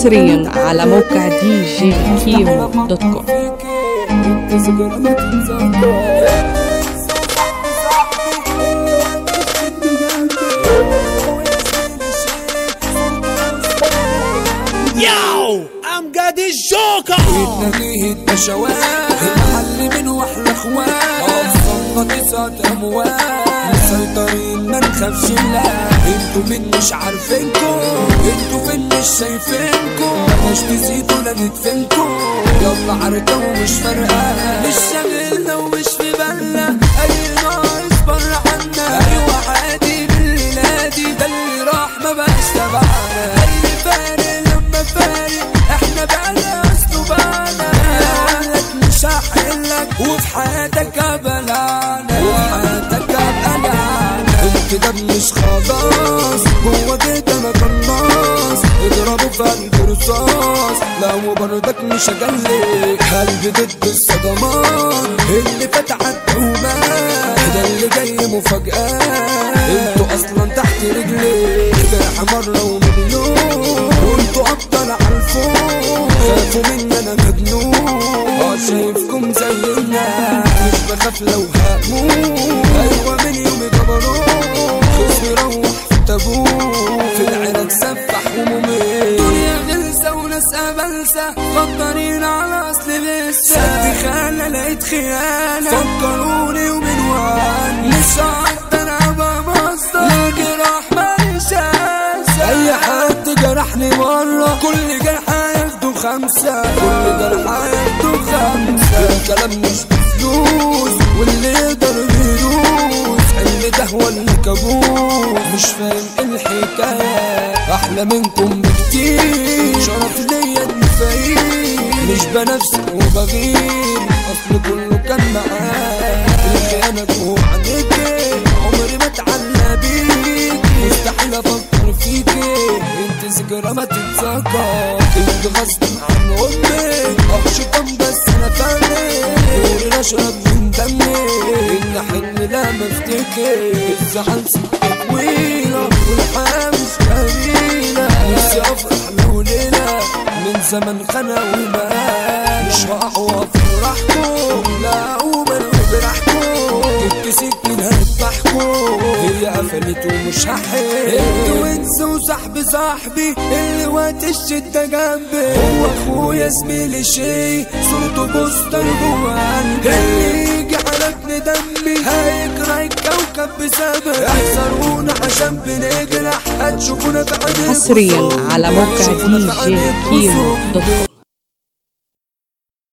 حصريا على موقع djkimo.com. ياو امجد الجوكر نبيه البشوات المحل من واحلى اخوات وصلنا 9 اموات مسيطرين ما نخافش لا انتوا مين مش عارفينكم انتوا فين مش شايفينكم مش تزيدوا لا ندفنكم يلا عركة ومش فارقة مش شاغلنا ومش في بالنا اي ناقص بره عنا ايوه عادي بالليلة دي ده اللي راح ما بقاش تبعنا اللي فارق لما فارق احنا بقى اصله بقى قالك مش هحلك وفي حياتك ابلانا وفي حياتك ابلانا انت ده مش خلاص هو كده انا قناص اضربه في قلب رصاص لو برضك مش هجلي قلبي ضد الصدمات اللي فات عالتهمات ده اللي جاي مفاجآت انتوا اصلا تحت رجلي جرح مرة ومليون وانتوا ابطال عالفوق خافوا مني انا مجنون شايفكم زينا مش بخاف لو هموت ايوه من يومي جبروت خصمي روح في تابوت في العراق سفح ومميت دنيا غلسة وناس قبلسة فكرين على اصل لسه سد خانة لقيت خيانة فكروني ومن وان مش هقدر ابقى مصدر الجراح ماليش اسى اي حد جرحني مرة كل جرح هياخده 5 كل جرح هياخده 5 الكلام مش بفلوس واللي يقدر يدوس اللي ده هو اللي كابوس مش فاهم الحكاية احلى منكم بكتير شرف ليا اني فقير مش بنفسي وبغير اصل كله كان معاك الخيانة جوه عنيكي عمري ما اتعلى بيكي مستحيل افكر فيكي انت ذكرى ما تتذكر انت غصب عن امك اخشطم بس انا فاهمك نوري اشرب من دمي ان حن لا مفتكر الزعل سكة طويلة والحياة مش قليلة نفسي افرح لو ليلة من زمن خنا ومال مش هقعوا افرحكم لا ومالوا براحكم جبت سكين هتضحكوا هي قفلت ومش هحل انتوا انسوا صاحبي اللي وقت الشدة جنبي هو اخويا زميلي شي صورته بوستر جوا قلبي اللي يجي على ابن دمي هيكره الكوكب بسبب احذرونا عشان بنجرح هتشوفونا بعد حصريا على موقع djkimo.com.